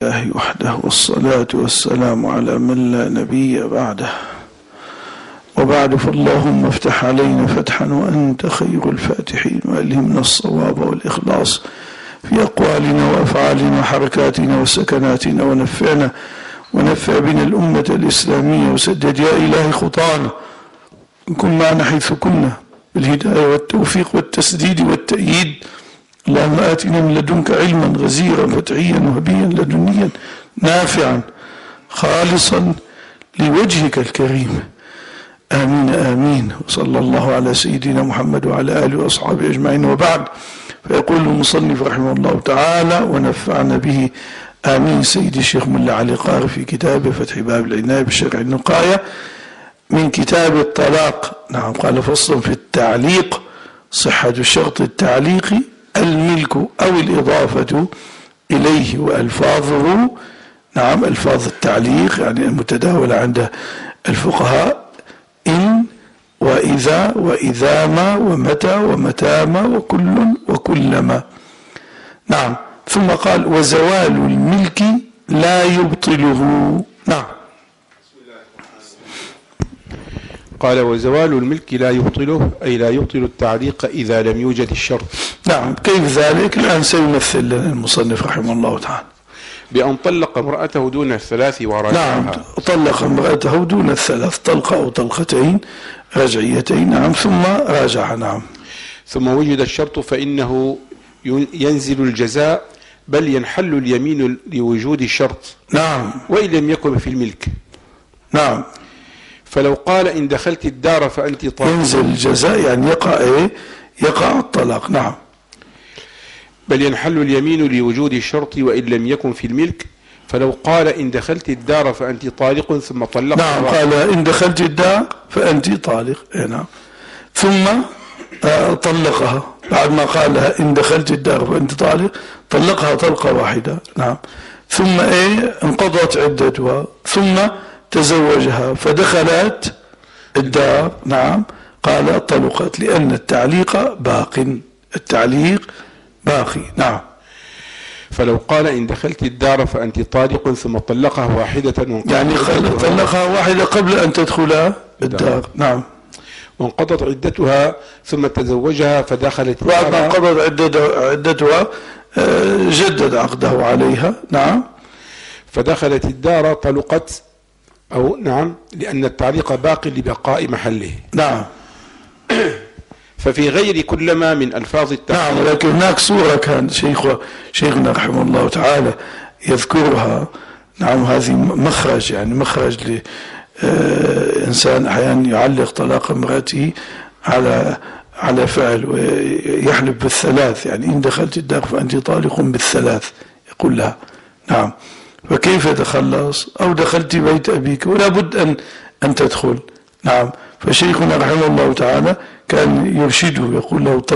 الله وحده والصلاة والسلام على من لا نبي بعده. وبعد، فاللهم افتح علينا فتحا وأنت خير الفاتحين، وألهمنا الصواب والإخلاص في أقوالنا وأفعالنا وحركاتنا وسكناتنا، ونفع بنا الأمة الإسلامية، وسدد يا إلهي خطانا، كن معنا حيث كنا بالهداية والتوفيق والتسديد والتأييد. اللهم آتنا من لدنك علما غزيرا فتحيا وهبيا لدنيا نافعا خالصا لوجهك الكريم، آمين آمين. وصلى الله على سيدنا محمد وعلى آله وأصحابه أجمعين. وبعد، فيقول المصنف رحمه الله تعالى ونفعنا به آمين سيدي الشيخ ملا علي قاري في كتابه فتح باب العناية بشرع النقاية من كتاب الطلاق. نعم، قال: فصل في التعليق: صحة شرط التعليق الملك أو الإضافة إليه وألفاظه. نعم، ألفاظ التعليق يعني المتداولة عند الفقهاء: إن وإذا وإذاما ومتى ومتاما وكل وكلما. نعم، ثم قال: وزوال الملك لا يبطله. نعم، قال: وزوال الملك لا يبطله، أي لا يبطل التعليق إذا لم يوجد الشرط. نعم، كيف ذلك؟ الآن سيمثل لنا المصنف رحمه الله تعالى بأن طلق امرأته دون الثلاث وراجعها. نعم، طلق امرأته دون الثلاث، طلقة أو طلقتين رجعيتين. نعم، ثم راجعها. نعم، ثم وجد الشرط فإنه ينزل الجزاء، بل ينحل اليمين لوجود الشرط. نعم، وإن لم يكن في الملك. نعم، فلو قال: إن دخلت الدار فأنت طالق، ينزل الجزاء يعني يقع الطلاق. نعم، بل ينحل اليمين لوجود الشرط وإن لم يكن في الملك. فلو قال: إن دخلت الدار فأنت طالق ثم طلق. نعم، قال: إن دخلت الدار فأنت طالق. نعم، ثم طلقها بعد ما قال لها إن دخلت الدار فأنت طالق، طلقها طلقة واحدة. نعم، ثم انقضت عدتها، ثم تزوجها فدخلت الدار. نعم، قال: طلقت، لأن التعليق التعليق باقي. نعم، فلو قال: إن دخلت الدار فأنت طالق ثم طلقها واحدة، يعني طلقها واحدة قبل أن تدخل الدار. نعم، وانقضت عدتها ثم تزوجها فدخلت بعد ما انقضت عدتها جدد عقده عليها. نعم، فدخلت الدار طلقت، أو نعم، لأن التعليق باق لبقاء محله. نعم، ففي غير كلما من ألفاظ التعليق. نعم، لكن هناك صورة كان شيخنا رحمه الله تعالى يذكرها. نعم، هذه مخرج، يعني مخرج لإنسان أحيانا يعلق طلاق امرأته على فعل ويحلف بالثلاث، يعني إن دخلت الدار فأنت طالق بالثلاث، يقول لها. نعم، فكيف يتخلص؟ أو دخلت بيت أبيك ولا بد أن تدخل. نعم، فشيخنا رحمه الله تعالى كان يرشده، يقول له: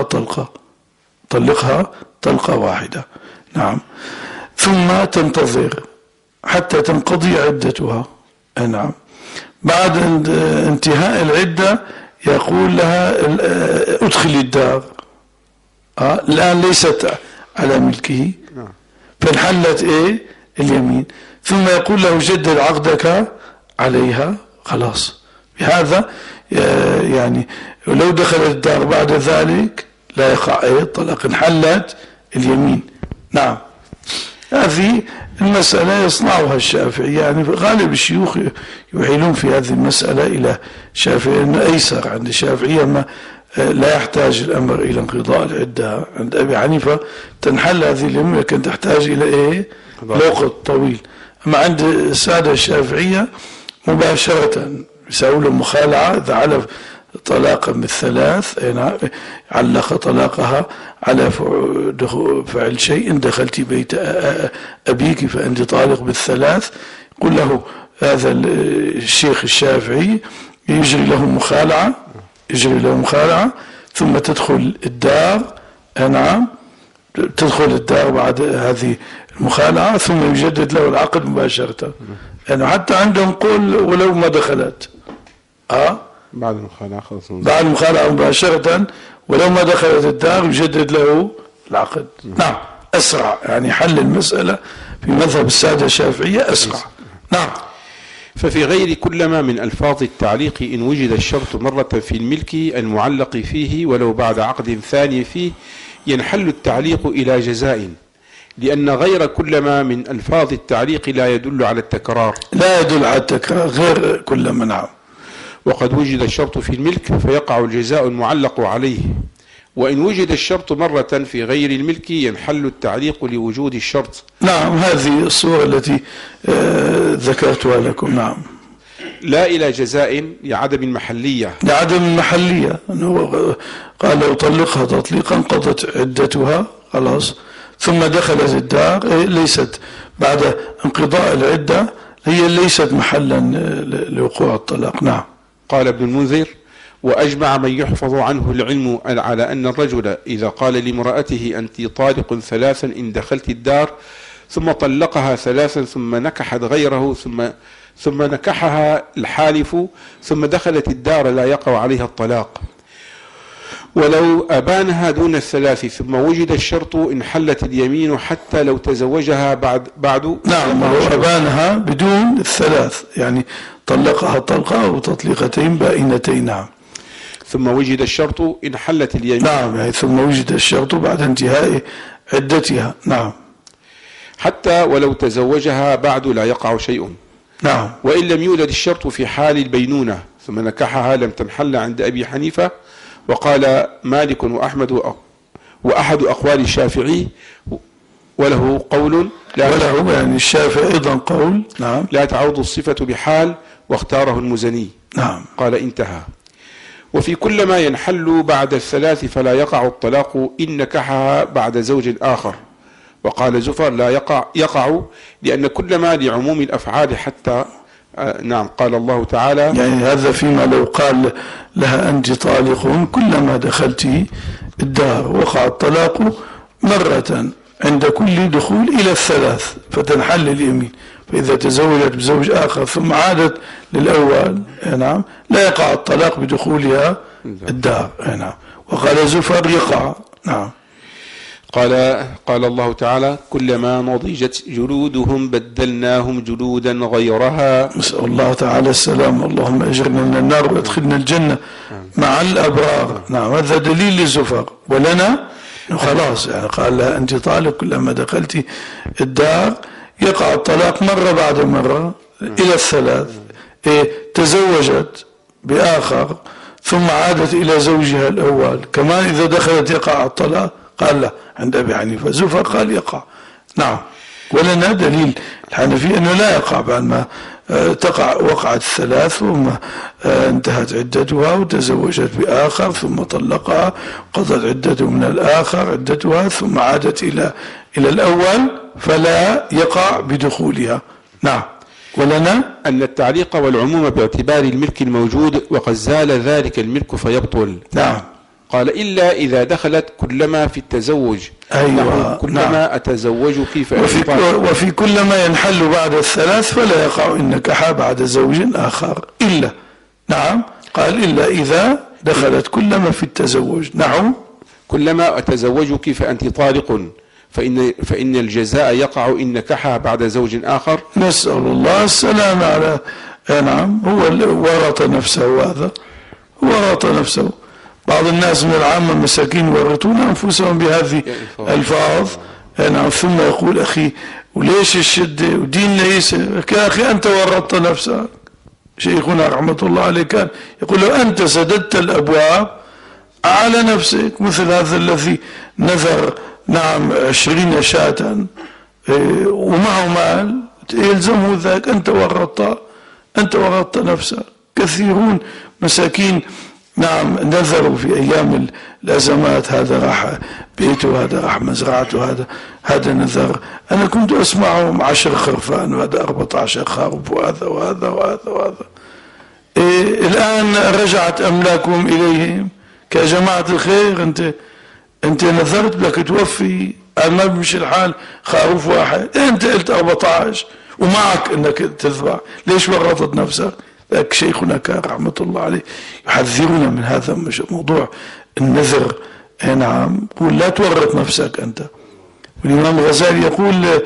طلقها طلقة واحدة. نعم، ثم تنتظر حتى تنقضي عدتها. نعم، بعد انتهاء العدة يقول لها: ادخلي الدار. الآن ليست على ملكه، فانحلت اليمين، ثم يقول له: جدد عقدك عليها. خلاص، بهذا يعني لو دخلت الدار بعد ذلك لا يقع الطلاق، انحلت اليمين. نعم، هذه المسألة يصنعها الشافعي، يعني غالب الشيوخ يحيلون في هذه المسألة إلى الشافعي أنه أيسر عند الشافعية، ما لا يحتاج الأمر إلى انقضاء العدة. عند أبي حنيفة تنحل هذه اليمين لكن تحتاج إلى وقت طويل. أما عند السادة الشافعية مباشرة يسوي له مخالعة إذا علف طلاقا بالثلاث، علق طلاقها على فعل شيء: إن دخلت بيت أبيك فأنت طالق بالثلاث. قل له هذا الشيخ الشافعي يجري له مخالعة ثم تدخل الدار. نعم، تدخل الدار بعد هذه المخالعة ثم يجدد له العقد مباشرة. يعني حتى عندهم قول ولو ما دخلت بعد المخالعة خلاص، بعد المخالعة مباشرة ولو ما دخلت الدار يجدد له العقد. نعم، أسرع، يعني حل المسألة في مذهب السادة الشافعية أسرع. نعم. ففي غير كلما من ألفاظ التعليق إن وجد الشرط مرة في الملك المعلق فيه ولو بعد عقد ثاني فيه ينحل التعليق إلى جزاء، لأن غير كلما من ألفاظ التعليق لا يدل على التكرار. لا يدل على التكرار غير كلما. نعم. وقد وجد الشرط في الملك فيقع الجزاء المعلق عليه، وإن وجد الشرط مرة في غير الملك ينحل التعليق لوجود الشرط. نعم، هذه الصورة التي ذكرتها لكم. نعم. لا إلى جزاء لعدم المحلية. لعدم المحلية، أنه قال لو طلقها تطليقا قضت عدتها خلاص ثم دخلت الدار، ليست بعد انقضاء العدة، هي ليست محلا لوقوع الطلاق. نعم. قال ابن المنذر: وأجمع من يحفظ عنه العلم على أن الرجل إذا قال لامرأته أنت طالق ثلاثا إن دخلت الدار ثم طلقها ثلاثا ثم نكحت غيره ثم نكحها الحالف ثم دخلت الدار لا يقع عليها الطلاق، ولو أبانها دون الثلاث ثم وجد الشرط انحلت اليمين حتى لو تزوجها بعد. نعم، لو أبانها بدون الثلاث، يعني طلقها طلقة أو تطليقتين بائنتين. نعم. ثم وجد الشرط انحلت اليمين. نعم، يعني ثم وجد الشرط بعد انتهاء عدتها. نعم. حتى ولو تزوجها بعد لا يقع شيء. نعم. وإن لم يولد الشرط في حال البينونة ثم نكحها لم تنحل عند أبي حنيفة، وقال مالك وأحمد وأحد أقوال الشافعي، وله قول وله يعني الشافعي أيضا قول. نعم. لا تعود الصفة بحال، واختاره المزني. نعم. قال انتهى. وفي كل ما ينحل بعد الثلاث فلا يقع الطلاق إن نكحها بعد زوج آخر. وقال زفر لا يقع لأن كل ما لعموم الأفعال حتى. نعم. قال الله تعالى يعني هذا فيما لو قال لها أنت طالق كلما دخلت الدار وقع الطلاق مرة عند كل دخول إلى الثلاث فتنحل اليمين، فإذا تزوجت بزوج آخر ثم عادت للأول نعم لا يقع الطلاق بدخولها الدار. نعم. وقال زفر يقع. نعم. قال الله تعالى كلما نضجت جلودهم بدلناهم جلودا غيرها. نسأل الله تعالى السلام. اللهم أجرنا من النار وادخلنا الجنة مع الأبرار. نعم. هذا دليل لزفر. ولنا خلاص يعني قال لها أنت طالق كلما دخلت الدار يقع الطلاق مرة بعد مرة إلى الثلاث. تزوجت بآخر ثم عادت إلى زوجها الأول كمان إذا دخلت يقع الطلاق. قال لا عند أبي حنيفة. زفر قال يقع. نعم. ولنا دليل الحنفي أنه لا يقع بعد ما وقعت الثلاث ثم انتهت عدتها وتزوجت بآخر ثم طلقها قضت عدته من الآخر عدتها ثم عادت إلى الأول فلا يقع بدخولها. نعم. ولنا أن التعليق والعموم باعتبار الملك الموجود وقد زال ذلك الملك فيبطل. نعم. قال إلا إذا دخلت كلما في التزوج. أيوة. كلما نعم. أتزوجك وفي كلما ينحل بعد الثلاث فلا يقع إن نكح بعد زوج آخر إلا. نعم. قال إلا إذا دخلت كلما في التزوج. نعم. كلما أتزوجك فأنت طالق فإن الجزاء يقع إن نكحها بعد زوج آخر. نسأل الله السلام على. نعم. هو ورط نفسه. هذا ورط نفسه. بعض الناس من العامة المساكين يورطون أنفسهم بهذه الألفاظ. نعم. ثم يقول أخي وليش الشدة وديننا يسر يا أخي أنت ورطت نفسك. شيخنا رحمة الله عليه كان يقول لو أنت سددت الأبواب على نفسك مثل هذا الذي نذر نعم 20 شاة ومعه مال يلزمه ذاك. أنت ورطت نفسك. كثيرون مساكين نعم نذروا في أيام الأزمات هذا راح بيته هذا راح مزرعته هذا نذر. أنا كنت أسمعهم 10 خرفان وهذا 14 خروف وهذا الآن رجعت أملاكهم إليهم كجماعة الخير. أنت نذرت لك توفي ما بمشي الحال خروف واحد أنت قلت 14 ومعك أنك تذبح. ليش ورطت نفسك؟ شيخنا كان رحمة الله عليه يحذرنا من هذا موضوع النذر. نعم. يقول لا تورط نفسك أنت. والإمام الغزالي يقول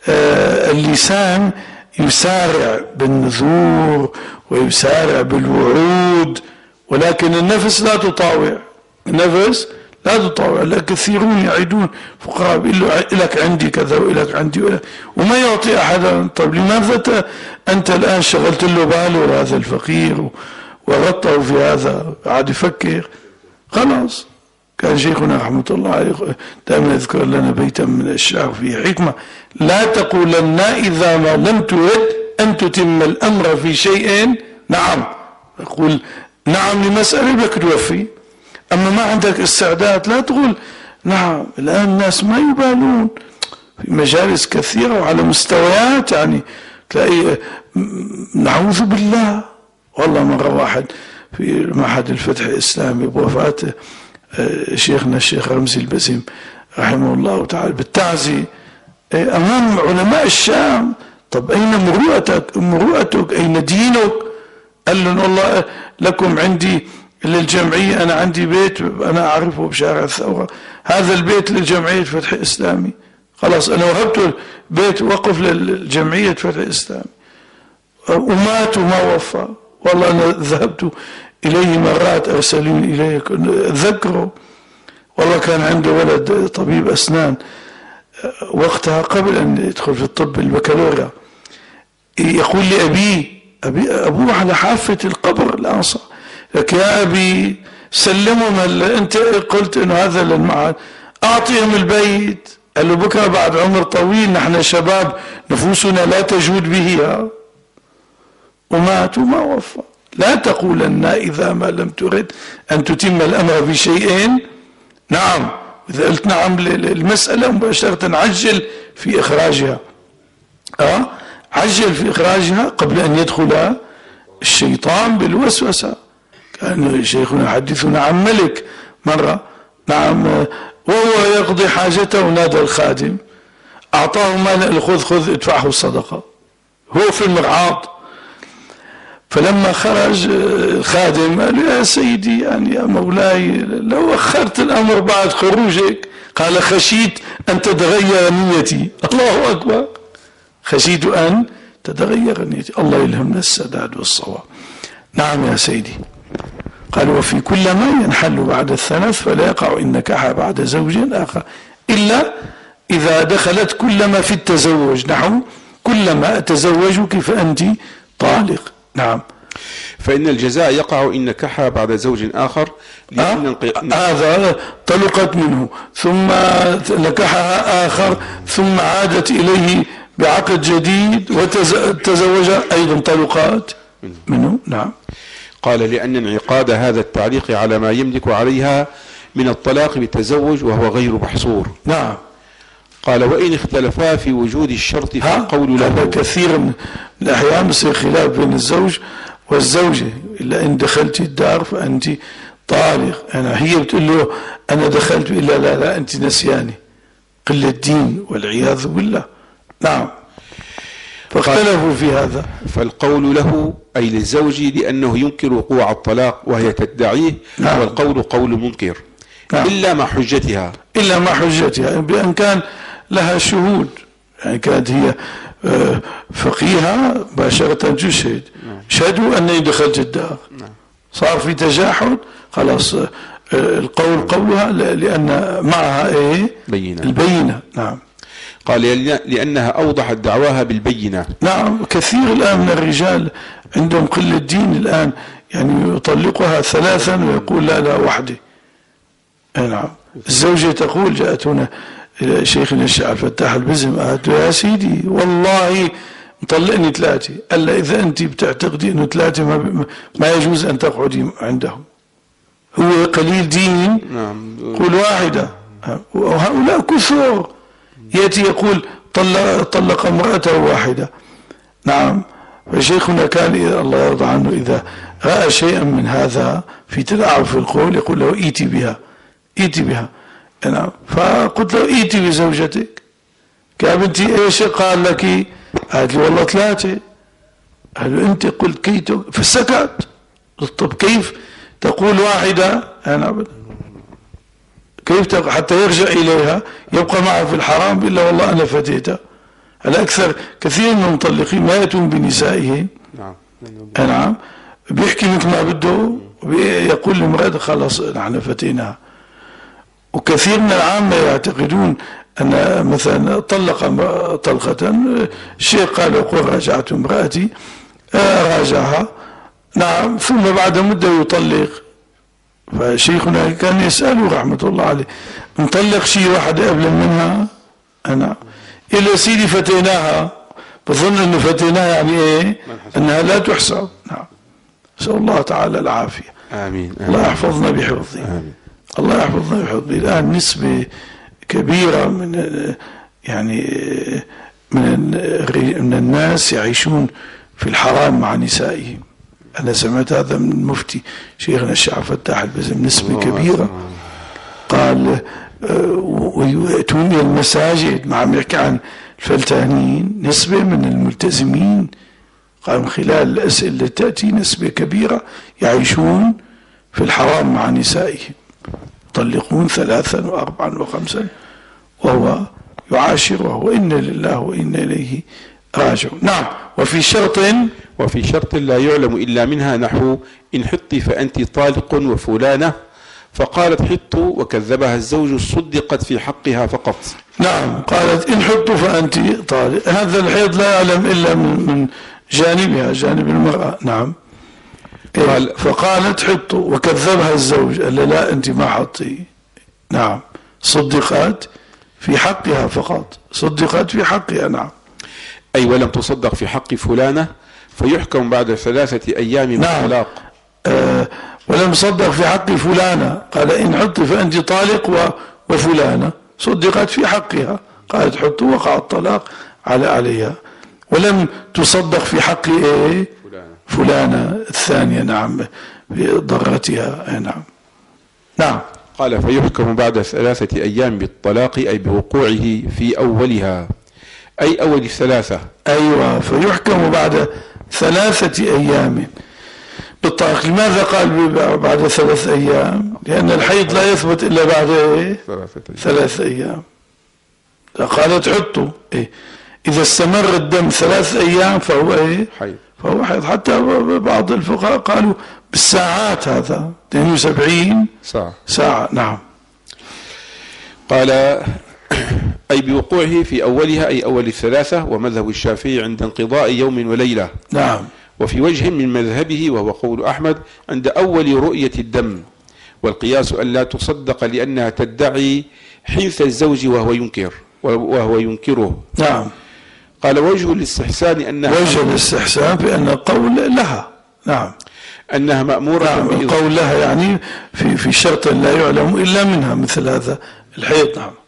اللسان يسارع بالنذور ويسارع بالوعود، ولكن النفس لا تطاوع. النفس لا تطاوع. لا كثيرون يعيدون فقراء بيقول له لك عندي كذا ولك عندي وما يعطي أحدا. طيب لماذا أنت الآن شغلت له باله هذا الفقير ورطه في هذا، قاعد يفكر. خلاص. كان شيخنا رحمة الله عليه دائما يذكر لنا بيتا من الشعر فيه حكمة: لا تقولن إذا ما لم ترد أن تتم الأمر في شيء نعم. يقول نعم لمسألة بدك توفي، أما ما عندك استعداد لا تقول نعم. الآن الناس ما يبالون في مجالس كثيرة وعلى مستويات، يعني تلاقي نعوذ بالله. والله مرة واحد في معهد الفتح الإسلامي بوفاة شيخنا الشيخ رمزي البسيم رحمه الله تعالى بالتعزي أمام علماء الشام: طب أين مروءتك؟ أين دينك؟ قال لهم والله لكم عندي للجمعية، أنا عندي بيت أنا أعرفه بشارع الثورة، هذا البيت للجمعية فتح الإسلامي، خلاص أنا وهبته بيت وقف للجمعية فتح الإسلامي، ومات وما وفى. والله أنا ذهبت إليه مرات، أرسلوني إليه أتذكره. والله كان عنده ولد طبيب أسنان وقتها قبل أن يدخل في الطب البكالوريا، يقول لي أبوه على حافة القبر الأنصار لك يا أبي سلمهم، أنت قلت إنه هذا للمعهد، أعطيهم البيت. قال له بكرة بعد عمر طويل نحن شباب نفوسنا لا تجود به، ومات وما وفى. لا تقولن إذا ما لم ترد أن تتم الأمر في شيء نعم. إذا قلت نعم للمسألة مباشرة عجل في إخراجها، عجل في إخراجها قبل أن يدخل الشيطان بالوسوسة. كان شيخنا يحدثنا عن ملك مرة نعم وهو يقضي حاجته نادى الخادم، أعطاه مال، خذ ادفعه الصدقة، هو في المرعاض. فلما خرج الخادم قال يا سيدي يعني يا مولاي لو أخرت الأمر بعد خروجك، قال خشيت أن تتغير نيتي. الله أكبر، خشيت أن تتغير نيتي. الله يلهمنا السداد والصواب. نعم يا سيدي. قال وفي كل ما ينحل بعد الثلاث فلا يقع إن نكح بعد زوج آخر إلا إذا دخلت كلما في التزوج، نحو كلما أتزوجك فأنت طالق. نعم. فإن الجزاء يقع إن نكح بعد زوج آخر لأن هذا طلقت منه ثم نكحها آخر ثم عادت إليه بعقد جديد وتزوج أيضا طلقات منه. نعم. قال لأن انعقاد هذا التعليق على ما يملك عليها من الطلاق بالتزوج وهو غير محصور. نعم. قال وإن اختلفا في وجود الشرط فالقول له. كثير من الأحيان يصير خلاف بين الزوج والزوجة، إلا إن دخلت الدار فأنت طالق. هي بتقول له أنا دخلت، إلا لا أنت نسياني، قلة الدين والعياذ بالله. نعم. فاختلفوا في هذا. فالقول له أي للزوج لأنه ينكر وقوع الطلاق وهي تدعيه. نعم. والقول قول منكر. نعم. إلا مع حجتها بأن كان لها شهود، يعني كانت هي فقيهة باشرة تشهد. نعم. شهدوا أنني دخلت الدار. نعم. صار في تجاحد، خلاص القول قولها لأن معها البينة. نعم. قال لأنها أوضحت دعواها بالبينة. نعم. كثير الآن من الرجال عندهم قلة دين الآن، يعني يطلقها ثلاثا ويقول لا واحدة. نعم. الزوجة تقول جاءت هنا شيخنا الشيخ الفتاح البزم، قالت يا سيدي والله مطلقني ثلاثة. قال إذا أنت بتعتقدي أنه ثلاثة ما يجوز أن تقعدي عنده، هو قليل دين. نعم. قل واحدة. وهؤلاء كثر، يأتي يقول طلق امرأته واحدة. نعم. فشيخنا كان الله يرضى عنه إذا رأى شيئا من هذا في تلاعب في القول يقول له ائتي بها. نعم. فقلت له ائتي بزوجتك. يا بنتي ايش قال لك؟ قالت لي والله ثلاثة. قال له انت قلت كيتو، فسكت. طب كيف تقول واحدة؟ أنا كيف حتى يرجع إليها يبقى معها في الحرام؟ إلا والله أنا فتيتها. الأكثر كثير من المطلقين ما يأتون بنسائهم. نعم بيحكي مثل ما بده ويقول للمرأة خلاص نحن فتيناها. وكثير من العامة يعتقدون أن مثلا طلق طلقة، الشيخ قال يقول راجعت امرأتي، راجعها نعم، ثم بعد مدة يطلق. فشيخنا كان يسأله رحمة الله عليه نطلق شيء واحد قبل منها؟ أنا إلا سيدي فتيناها، بظن أنه فتيناها يعني إيه؟ أنها لا تحسب. نعم، نسأل الله تعالى العافية. آمين. الله يحفظنا بحفظه. آمين. الله يحفظنا بحفظه. الآن نسبة كبيرة من الناس يعيشون في الحرام مع نسائهم. أنا سمعت هذا من المفتي شيخنا الشيخ فتاح البزم، نسبة كبيرة قال ويأتون إلى المساجد، ما عم يحكي عن الفلتانين، نسبة من الملتزمين قال من خلال الأسئلة اللي تأتي نسبة كبيرة يعيشون في الحرام مع نسائهم، يطلقون 3 و4 و5 وهو يعاشرها، وإنا لله وإنا إليه راجعون. نعم. وفي شرط لا يعلم إلا منها نحو إن حطي فأنت طالق وفلانة، فقالت حط وكذبها الزوج صدقت في حقها فقط. نعم، قالت إن حط فأنت طالق، هذا الحيض لا يعلم إلا من جانبها، جانب المرأة. نعم. فقالت حط وكذبها الزوج قال لا أنت ما حطي. نعم، صدقت في حقها فقط، صدقت في حقها. نعم. أي ولم تصدق في حق فلانة فيحكم بعد 3 أيام من الطلاق. ولم تصدق في حق فلانة، قال إن حط فأنت طالق وفلانة، صدقت في حقها، قالت حط وقع الطلاق عليها. ولم تصدق في حق إيه؟ فلانة الثانية. نعم، بضرتها. نعم. نعم. قال فيحكم بعد 3 أيام بالطلاق أي بوقوعه في أولها، أي أول 3. أيوة، فيحكم بعد 3 أيام بالطلاق. لماذا قال بعد 3 أيام؟ لأن الحيض لا يثبت إلا بعد 3 أيام. قالت حطوا إيه؟ إذا استمر الدم 3 أيام فهو إيه؟ فهو حيض. حتى بعض الفقهاء قالوا بالساعات، هذا 72 ساعة. نعم. قال أي بوقوعه في أولها أي أول 3، ومذهب الشافعي عند انقضاء يوم وليلة. نعم. وفي وجه من مذهبه وهو قول أحمد عند أول رؤية الدم، والقياس أن لا تصدق لأنها تدعي حنث الزوج وهو ينكره. نعم. قال وجه الاستحسان أنها وجه الاستحسان بأن القول لها. نعم. أنها مأمورة. نعم، القول لها يعني في شرط لا يعلم إلا منها مثل هذا الحيض. نعم.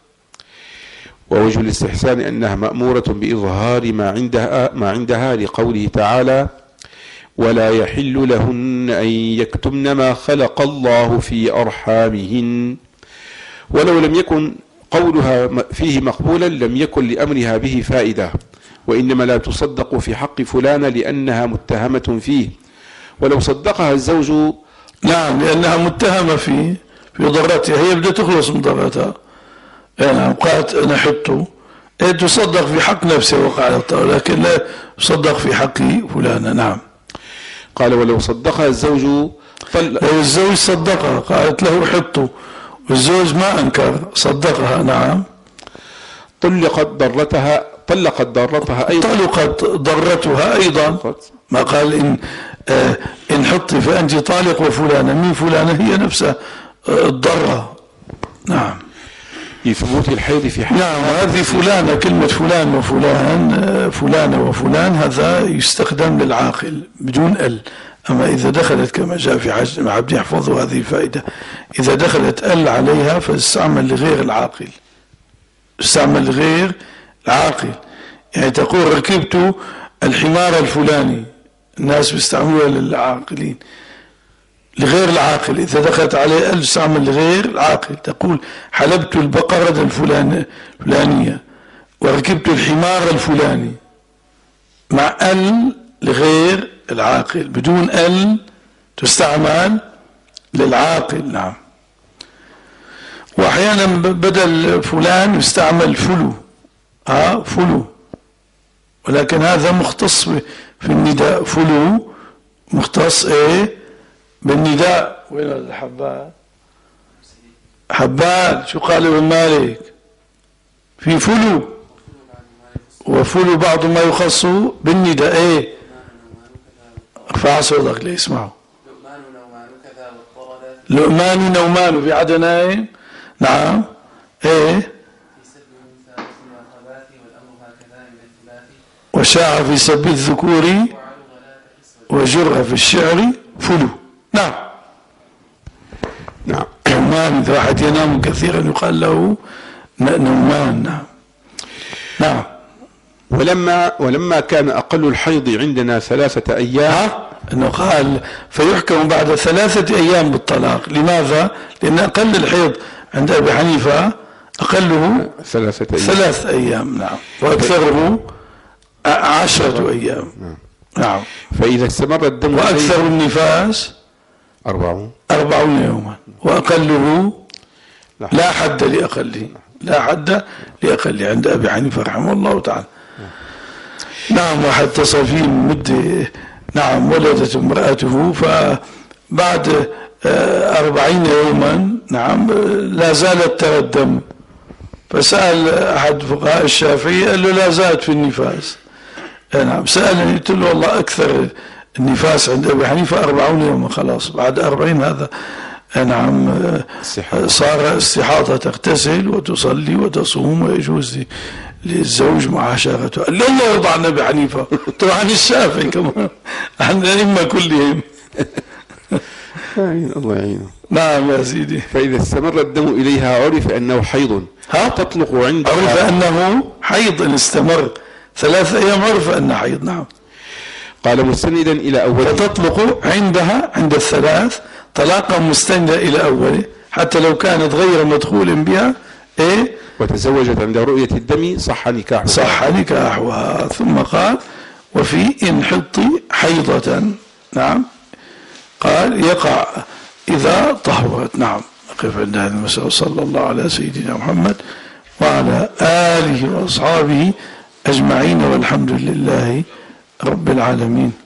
ووجه الاستحسان أنها مأمورة بإظهار ما عندها لقوله تعالى ولا يحل لهن أن يكتمن ما خلق الله في أرحامهن، ولو لم يكن قولها فيه مقبولا لم يكن لأمرها به فائدة، وإنما لا تصدق في حق فلانة لأنها متهمة فيه، ولو صدقها الزوج. نعم، لأنها متهمة في ضرتها، هي بدها تخلص من ضرتها. نعم، قالت أنا حطه، تصدق في حق نفسه وقالت، لكن لا تصدق في حق فلانة. نعم. قال ولو صدقها الزوج لو الزوج صدقها قالت له حطه والزوج ما أنكر صدقها. نعم. طلقت ضرتها أيضا. طلقت ضرتها أيضا، ما قال إن حطي فأنت طالق وفلانة، من فلانة هي نفسها الضرة. نعم. لثبوت الحيض في حق. نعم، هذه فلانة، كلمة فلان وفلان، فلانة وفلان، هذا يستخدم للعاقل بدون ال. أما إذا دخلت كما جاء في عبد يحفظه هذه فائدة، إذا دخلت ال عليها فاستعمل لغير العاقل، استعمل لغير العاقل. يعني تقول ركبت الحمار الفلاني، الناس بيستعملوها للعاقلين، لغير العاقل. إذا دخلت عليه ال استعمل لغير العاقل. تقول حلبت البقرة الفلانية وركبت الحمار الفلاني، مع ال لغير العاقل، بدون ال تستعمل للعاقل. نعم. واحيانا بدل فلان يستعمل فلو. فلو ولكن هذا مختص في النداء. فلو مختص ايه بالنداء. وين الحبال؟ حبال شو قال ابن مالك؟ في فلو، وفلو بعض ما يخص بالنداء. ايه ارفع صوتك ليسمعوا. لؤمان نومان في عدا نائم. نعم. ايه وشاع في سب الذكور وجرغ في الشعر فلو. نعم. نعم. نومان إذا واحد ينام كثيرا يقال له نومان. نعم. نعم. ولما كان أقل الحيض عندنا 3 أيام، أنه قال فيحكم بعد 3 أيام بالطلاق. لماذا؟ لأن أقل الحيض عند أبي حنيفة أقله 3 أيام. نعم. وأكثره 10 أيام. نعم. فإذا استمر الدم وأكثر النفاس 40 يوما، وأقله لا حد لأقله، لا حد لأقله عند أبي حنيفة رحمه الله تعالى. نعم. واحد اتصل فيه من مدة، نعم، ولدت امرأته فبعد 40 يوما نعم لا زالت ترى الدم، فسأل أحد فقهاء الشافعي قال له لا زالت في النفاس. نعم. سألني قلت له والله أكثر النفاس عند أبي حنيفة 40 يوما، خلاص بعد 40 هذا نعم صار استحاضة، تغتسل وتصلي وتصوم ويجوز للزوج معاشرته. قال الله يرضى عن أبي حنيفة طبعا الشافعي كمان عن الأئمة كلهم. الله يعينه. نعم يا سيدي. فإذا استمر الدم إليها عرف أنه حيض تطلق عندها. عرف أنه حيض إن استمر 3 أيام عرف أنه حيض. نعم. قال مستندا إلى أوله. فتطلق عندها عند الثلاث طلاقا مستندا إلى أوله حتى لو كانت غير مدخول بها. إيه؟ وتزوجت عند رؤية الدم صح نكاحها. ثم قال وفي إن حط حيضة. نعم. قال يقع إذا طهرت. نعم. أقف عند هذا المسألة. صلى الله على سيدنا محمد وعلى آله وأصحابه أجمعين، والحمد لله رب العالمين.